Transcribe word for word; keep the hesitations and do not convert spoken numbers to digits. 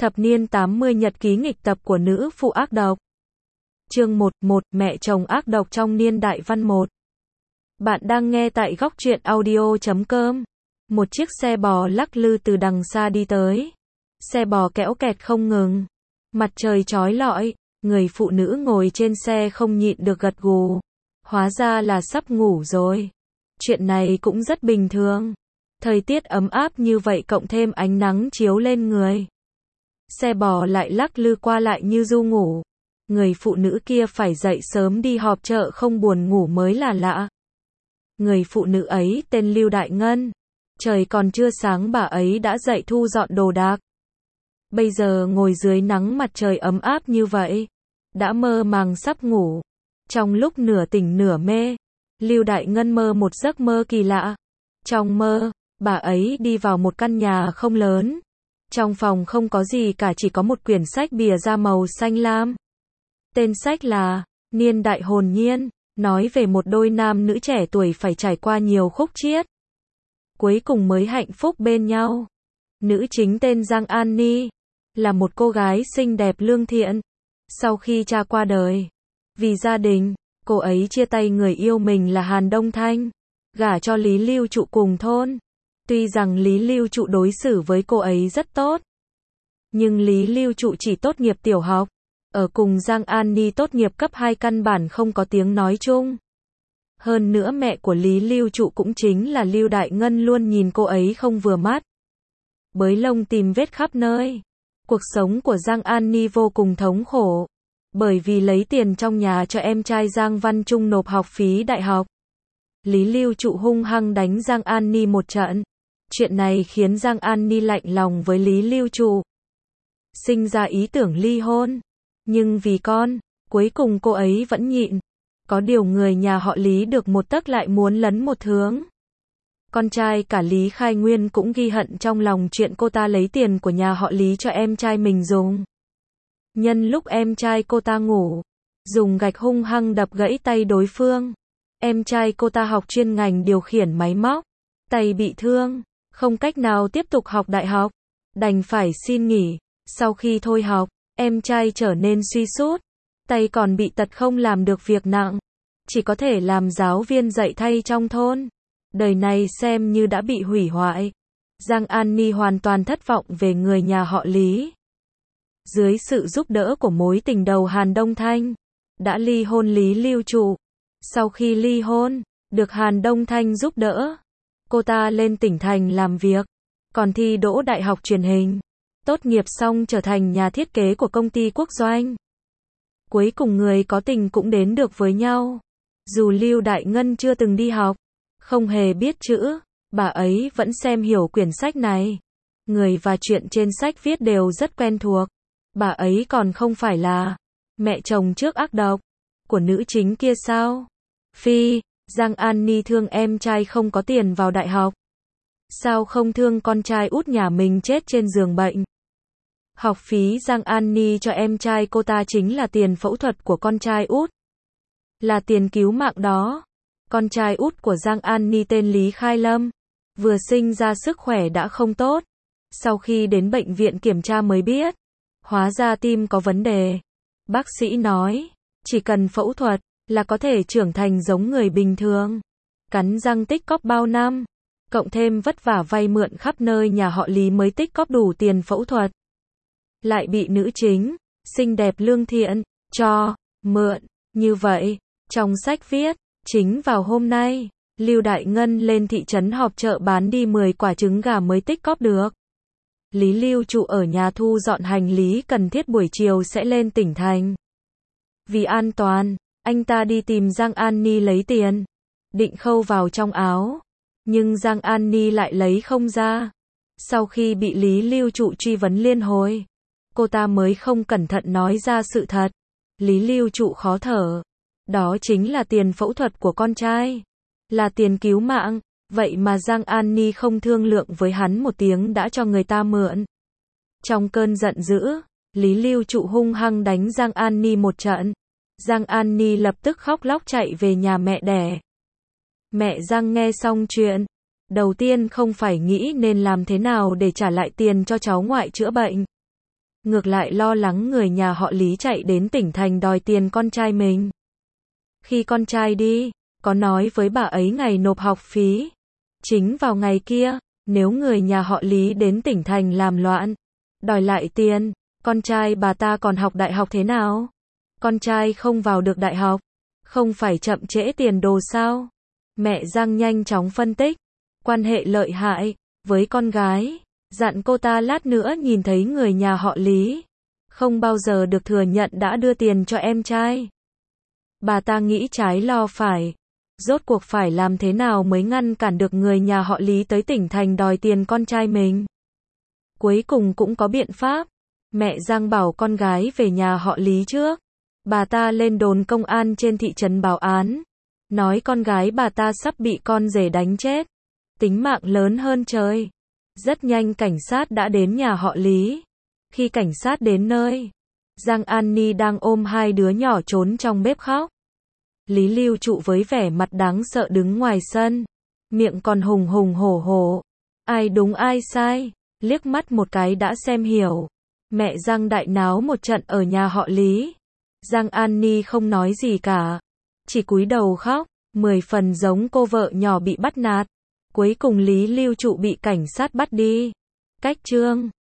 Thập niên tám mươi nhật ký nghịch tập của nữ phụ ác độc. Chương một, một, mẹ chồng ác độc trong niên đại văn một. Bạn đang nghe tại góc truyện audio chấm com. Một chiếc xe bò lắc lư từ đằng xa đi tới. Xe bò kéo kẹt không ngừng. Mặt trời chói lọi, người phụ nữ ngồi trên xe không nhịn được gật gù. Hóa ra là sắp ngủ rồi. Chuyện này cũng rất bình thường. Thời tiết ấm áp như vậy cộng thêm ánh nắng chiếu lên người. Xe bò lại lắc lư qua lại như ru ngủ. Người phụ nữ kia phải dậy sớm đi họp chợ không buồn ngủ mới là lạ. Người phụ nữ ấy tên Lưu Đại Ngân. Trời còn chưa sáng bà ấy đã dậy thu dọn đồ đạc. Bây giờ ngồi dưới nắng mặt trời ấm áp như vậy. Đã mơ màng sắp ngủ. Trong lúc nửa tỉnh nửa mê, Lưu Đại Ngân mơ một giấc mơ kỳ lạ. Trong mơ, bà ấy đi vào một căn nhà không lớn. Trong phòng không có gì cả, chỉ có một quyển sách bìa da màu xanh lam. Tên sách là Niên đại hồn nhiên, nói về một đôi nam nữ trẻ tuổi phải trải qua nhiều khúc chiết. Cuối cùng mới hạnh phúc bên nhau. Nữ chính tên Giang An Ni, là một cô gái xinh đẹp lương thiện. Sau khi cha qua đời, vì gia đình, cô ấy chia tay người yêu mình là Hàn Đông Thanh, gả cho Lý Lưu Trụ cùng thôn. Tuy rằng Lý Lưu Trụ đối xử với cô ấy rất tốt, nhưng Lý Lưu Trụ chỉ tốt nghiệp tiểu học, ở cùng Giang An Ni tốt nghiệp cấp hai căn bản không có tiếng nói chung. Hơn nữa mẹ của Lý Lưu Trụ cũng chính là Lưu Đại Ngân luôn nhìn cô ấy không vừa mắt. Bới lông tìm vết khắp nơi. Cuộc sống của Giang An Ni vô cùng thống khổ, bởi vì lấy tiền trong nhà cho em trai Giang Văn Trung nộp học phí đại học. Lý Lưu Trụ hung hăng đánh Giang An Ni một trận. Chuyện này khiến Giang An Ni lạnh lòng với Lý Lưu Trụ, sinh ra ý tưởng ly hôn. Nhưng vì con, cuối cùng cô ấy vẫn nhịn. Có điều người nhà họ Lý được một tấc lại muốn lấn một thướng. Con trai cả Lý Khai Nguyên cũng ghi hận trong lòng chuyện cô ta lấy tiền của nhà họ Lý cho em trai mình dùng. Nhân lúc em trai cô ta ngủ, dùng gạch hung hăng đập gãy tay đối phương. Em trai cô ta học chuyên ngành điều khiển máy móc, tay bị thương, không cách nào tiếp tục học đại học, đành phải xin nghỉ. Sau khi thôi học, em trai trở nên suy sút, tay còn bị tật không làm được việc nặng, chỉ có thể làm giáo viên dạy thay trong thôn. Đời này xem như đã bị hủy hoại. Giang An Ni hoàn toàn thất vọng về người nhà họ Lý. Dưới sự giúp đỡ của mối tình đầu Hàn Đông Thanh, đã ly hôn Lý Lưu Trụ. Sau khi ly hôn, được Hàn Đông Thanh giúp đỡ, cô ta lên tỉnh thành làm việc, còn thi đỗ đại học truyền hình. Tốt nghiệp xong trở thành nhà thiết kế của công ty quốc doanh. Cuối cùng người có tình cũng đến được với nhau. Dù Lưu Đại Ngân chưa từng đi học, không hề biết chữ, bà ấy vẫn xem hiểu quyển sách này. Người và chuyện trên sách viết đều rất quen thuộc. Bà ấy còn không phải là mẹ chồng trước ác độc của nữ chính kia sao? Phi, Giang An Ni thương em trai không có tiền vào đại học. Sao không thương con trai út nhà mình chết trên giường bệnh? Học phí Giang An Ni cho em trai cô ta chính là tiền phẫu thuật của con trai út. Là tiền cứu mạng đó. Con trai út của Giang An Ni tên Lý Khai Lâm, vừa sinh ra sức khỏe đã không tốt. Sau khi đến bệnh viện kiểm tra mới biết, hóa ra tim có vấn đề. Bác sĩ nói, chỉ cần phẫu thuật là có thể trưởng thành giống người bình thường. Cắn răng tích cóp bao năm, cộng thêm vất vả vay mượn khắp nơi nhà họ Lý mới tích cóp đủ tiền phẫu thuật. Lại bị nữ chính, xinh đẹp lương thiện, cho, mượn. Như vậy, trong sách viết, chính vào hôm nay, Lưu Đại Ngân lên thị trấn họp chợ bán đi mười quả trứng gà mới tích cóp được. Lý Lưu Trụ ở nhà thu dọn hành lý cần thiết buổi chiều sẽ lên tỉnh thành. Vì an toàn, anh ta đi tìm Giang An Ni lấy tiền, định khâu vào trong áo. Nhưng Giang An Ni lại lấy không ra. Sau khi bị Lý Lưu Trụ truy vấn liên hồi, cô ta mới không cẩn thận nói ra sự thật. Lý Lưu Trụ khó thở. Đó chính là tiền phẫu thuật của con trai, là tiền cứu mạng. Vậy mà Giang An Ni không thương lượng với hắn một tiếng đã cho người ta mượn. Trong cơn giận dữ, Lý Lưu Trụ hung hăng đánh Giang An Ni một trận. Giang An Ni lập tức khóc lóc chạy về nhà mẹ đẻ. Mẹ Giang nghe xong chuyện, đầu tiên không phải nghĩ nên làm thế nào để trả lại tiền cho cháu ngoại chữa bệnh. ngược lại lo lắng người nhà họ Lý chạy đến tỉnh thành đòi tiền con trai mình. Khi con trai đi, có nói với bà ấy ngày nộp học phí. Chính vào ngày kia, nếu người nhà họ Lý đến tỉnh thành làm loạn, đòi lại tiền, con trai bà ta còn học đại học thế nào? Con trai không vào được đại học, không phải chậm trễ tiền đồ sao? Mẹ Giang nhanh chóng phân tích, quan hệ lợi hại với con gái, dặn cô ta lát nữa nhìn thấy người nhà họ Lý, không bao giờ được thừa nhận đã đưa tiền cho em trai. Bà ta nghĩ trái lo phải, rốt cuộc phải làm thế nào mới ngăn cản được người nhà họ Lý tới tỉnh thành đòi tiền con trai mình. Cuối cùng cũng có biện pháp, mẹ Giang bảo con gái về nhà họ Lý trước. Bà ta lên đồn công an trên thị trấn báo án, nói con gái bà ta sắp bị con rể đánh chết, tính mạng lớn hơn trời. Rất nhanh cảnh sát đã đến nhà họ Lý. Khi cảnh sát đến nơi, Giang An Ni đang ôm hai đứa nhỏ trốn trong bếp khóc. Lý Lưu Trụ với vẻ mặt đáng sợ đứng ngoài sân, miệng còn hùng hùng hổ hổ. Ai đúng ai sai, liếc mắt một cái đã xem hiểu. Mẹ Giang đại náo một trận ở nhà họ Lý. Giang An Ni không nói gì cả, chỉ cúi đầu khóc, mười phần giống cô vợ nhỏ bị bắt nạt. Cuối cùng Lý Lưu Trụ bị cảnh sát bắt đi. Cách chương